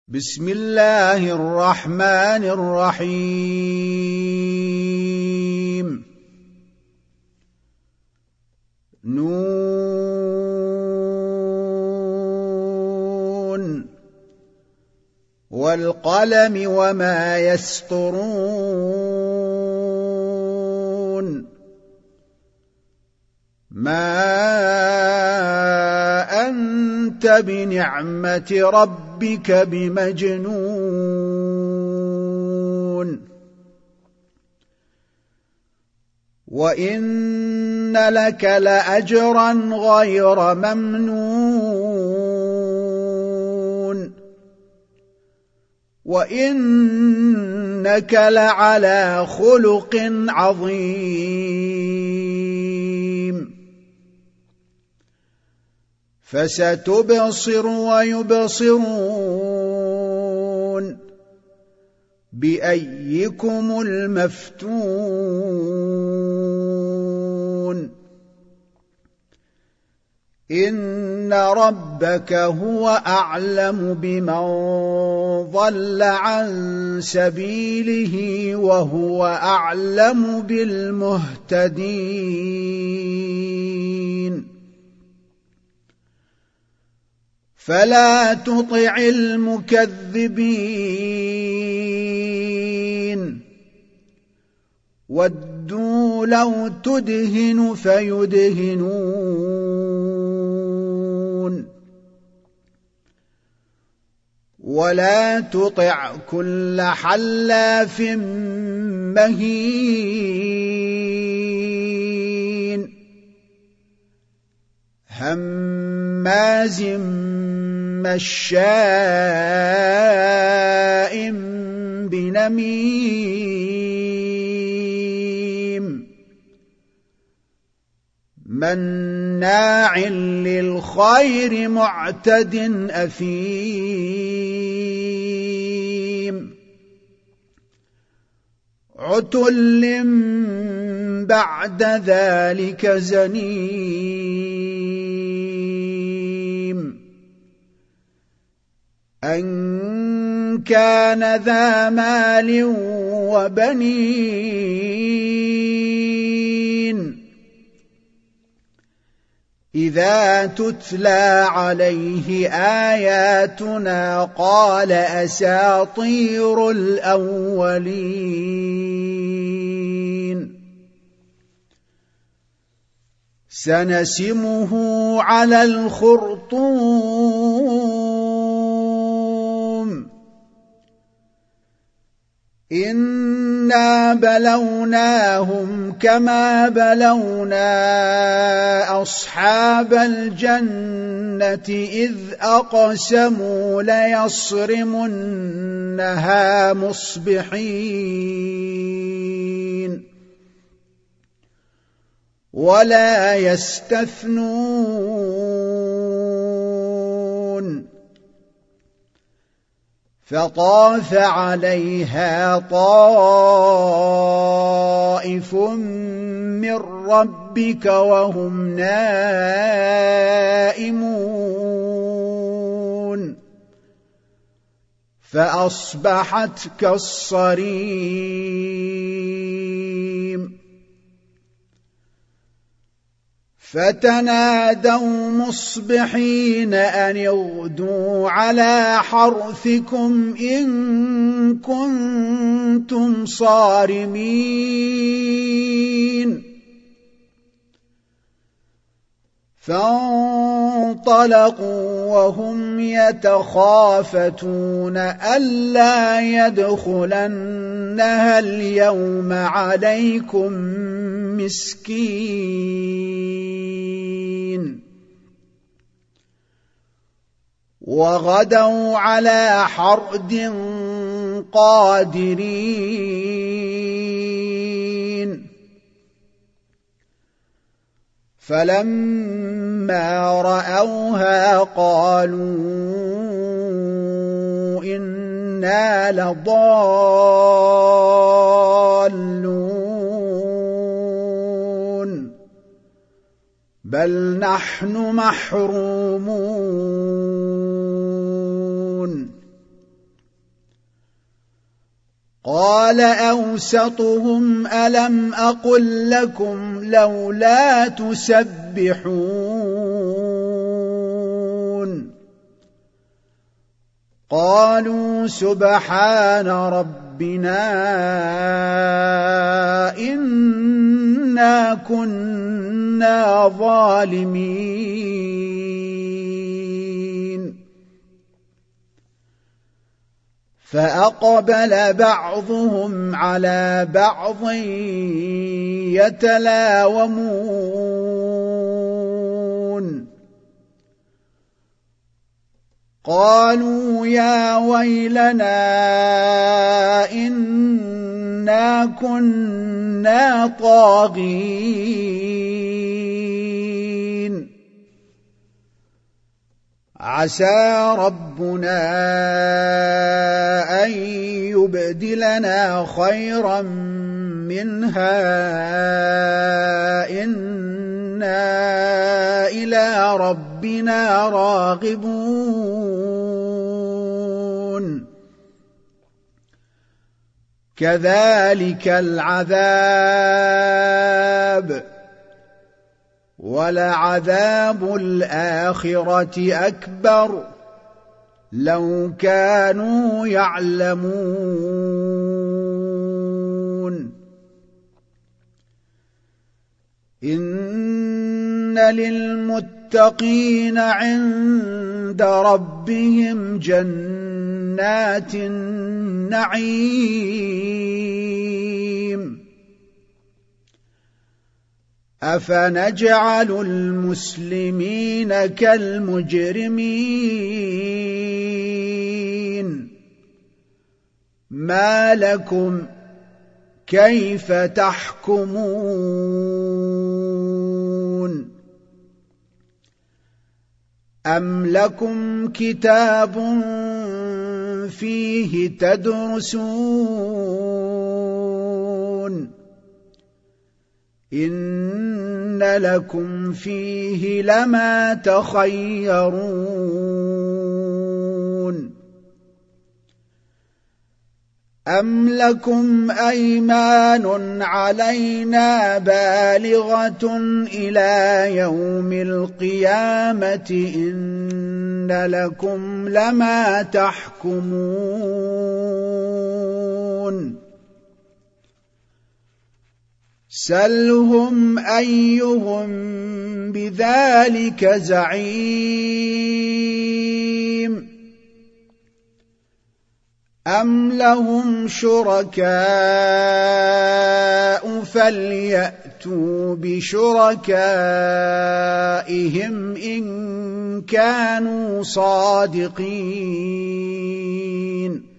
بسم الله الرحمن الرحيم نون والقلم وما يسطرون ما أنت بنعمة ربك بمجنون وإن لك لأجرا غير ممنون وإنك لعلى خلق عظيم فستبصر ويبصرون بأيكم المفتون إن ربك هو أعلم بمن ضل عن سبيله وهو أعلم بالمهتدين فلا تطع المكذبين ودوا لو تدهن فيدهنون ولا تطع كل حلاف مهين هماز مشاء بنميم مناع للخير معتد أثيم عتل بعد ذلك زنيم أن كان ذا مال وبنين إذا تتلى عليه آياتنا قال أساطير الأولين سنسمه على الخرطوم إنا بلوناهم كما بلونا أصحاب الجنة إذ أقسموا ليصرمنها مصبحين ولا يستثنون فطاف عليها طائف من ربك وهم نائمون فأصبحت كالصريم فتنادوا مصبحين أن اغدوا على حرثكم إن كنتم صارمين فانطلقوا وهم يتخافتون ألا يدخلنها اليوم عليكم مسكين وغدوا على حرد قادرين فلما رأوها قالوا إنا لضالون بل نحن محرومون قال أوسطهم ألم أقل لكم لولا تسبحون قالوا سبحان ربنا إنا كنا ظالمين فأقبل بعضهم على بعض يتلاومون قالوا يا ويلنا إنا كنا طاغين عسى ربنا أن يبدلنا خيرا منها إنا إلى ربنا راغبون كذلك العذاب ولعذاب الآخرة أكبر لو كانوا يعلمون إن للمتقين عند ربهم جنات النعيم أفنجعل المسلمين كالمجرمين ما لكم كيف تحكمون أم لكم كتاب فيه تدرسون إن لكم فيه لما تخيرون أم لكم أيمان علينا بالغة إلى يوم القيامة إن لكم لما تحكمون سلهم أيهم بذلك زعيم أم لهم شركاء فليأتوا بشركائهم إن كانوا صادقين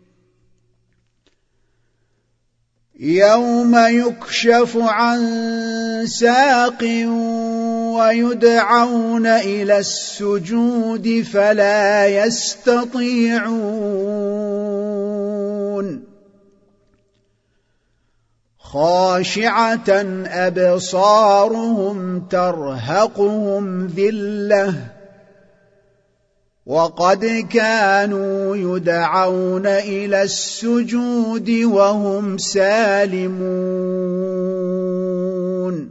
يوم يكشف عن ساق ويدعون إلى السجود فلا يستطيعون خاشعة أبصارهم ترهقهم ذلة وقد كانوا يدعون إلى السجود وهم سالمون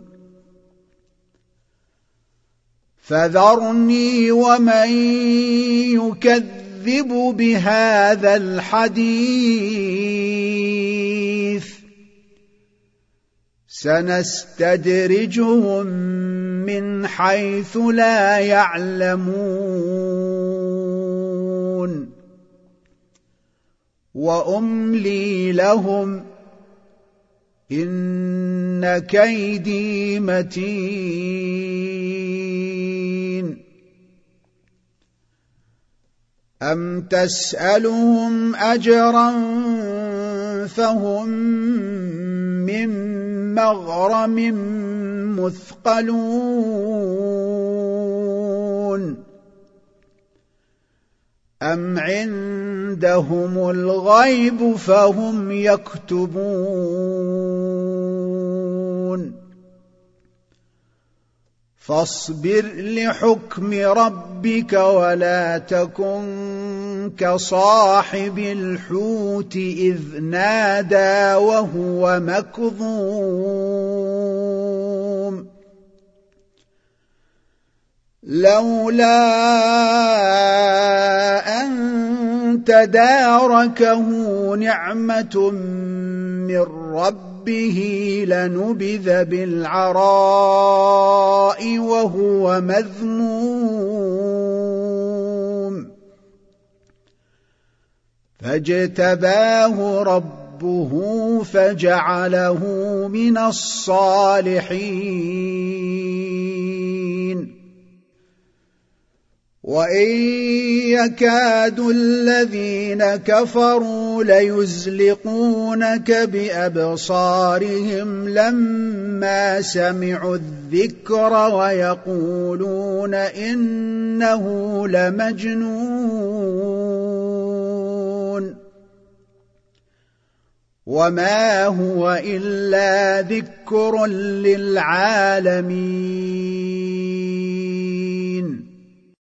فذرني ومن يكذب بهذا الحديث سنستدرجهم من حيث لا يعلمون وأملي لهم إن كيدي متين أم تسألهم أجرا فهم من مغرم مثقلون أم عندهم الغيب فهم يكتبون فاصبر لحكم ربك ولا تكن كصاحب الحوت إذ نادى وهو مكظوم لولا أن تداركه نعمة من ربه لنبذ بالعراء وهو مذموم فاجتباه ربه فجعله من الصالحين وإن يكاد الذين كفروا ليزلقونك بأبصارهم لما سمعوا الذكر ويقولون إنه لمجنون وما هو إلا ذكر للعالمين